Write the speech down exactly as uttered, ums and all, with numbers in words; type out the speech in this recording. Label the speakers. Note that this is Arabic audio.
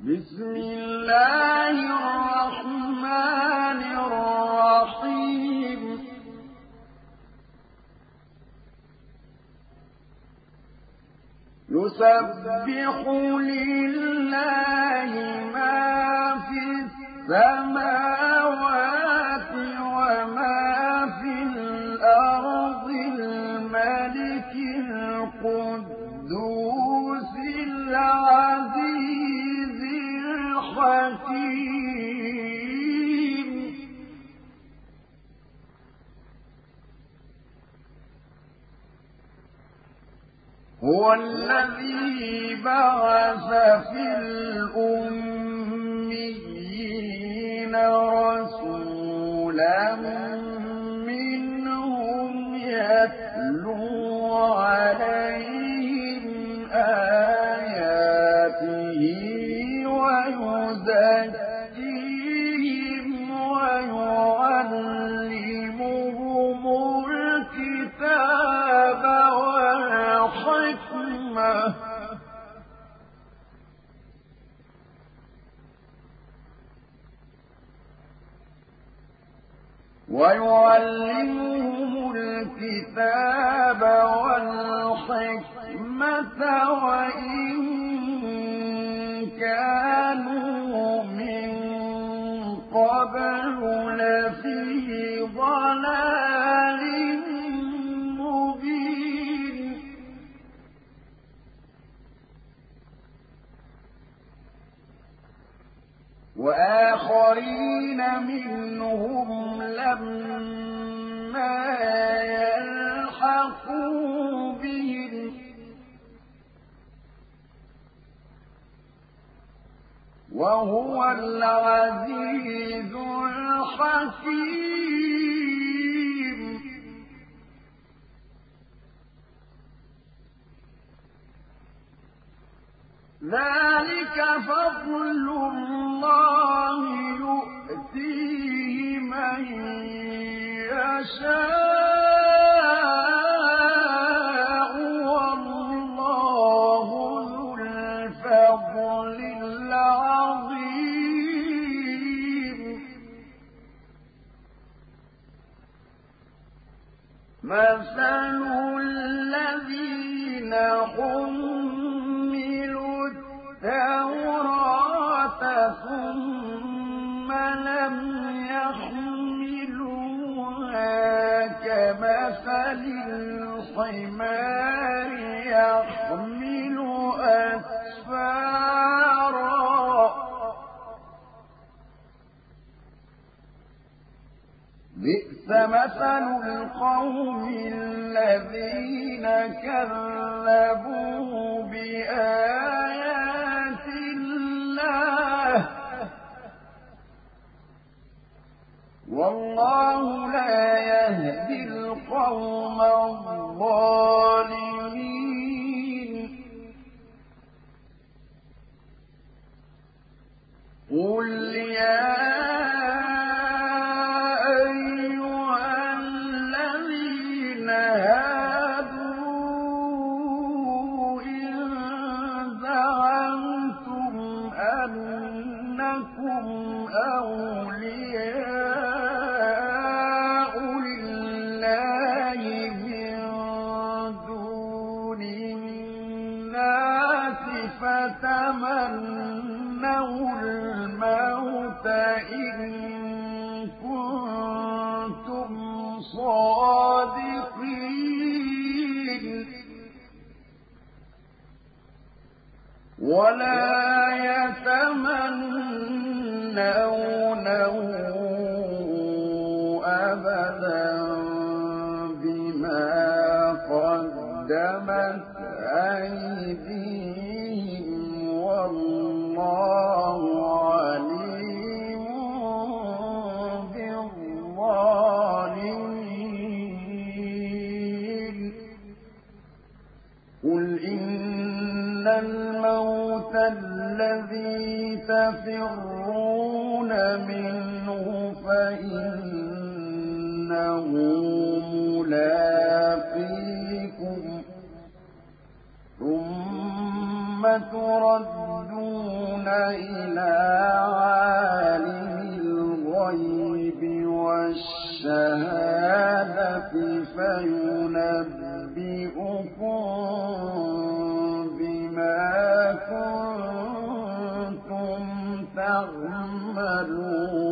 Speaker 1: بسم الله الرحمن الرحيم يسبح لله ما في السماوات وما في الأرض الملك القدوس العزيز الحكيم هو الذي بعث في الأميين رسولا منهم يتلو عليهم آياته ويزكيهم ويعلمهم الكتاب والحكمة ويعلمهم الكتاب والحكمة وإن كانوا من قبل لفي ضلال مبين وآخرين منهم لما يلحقوا بهم وهو العزيز الحكيم ذلك فضل الله يؤتيه من يشاء والله ذو الفضل العظيم مثل الذين حملوا التوراة ثم لم يحملوها كمثل الحمار يحمل أسفارا بئس مثل القوم الذين كذبوا بآيات الله والله لا يهدي القوم الظالمين قل يا أولياء لله من دون الناس فتمنوا الموت إن كنتم صادقين ولا يتمنونه أبدا بما قدمت أيديهم والله عليم بالظالمين قل إن الموت الذي تفرون منه فإنه ملاقيكم ثم تردون إِلَىٰ عَالِمِ الْغَيْبِ وَالشَّهَادَةِ فَيُنَبِّئُكُم بِمَا كُنتُمْ تَعْمَلُونَ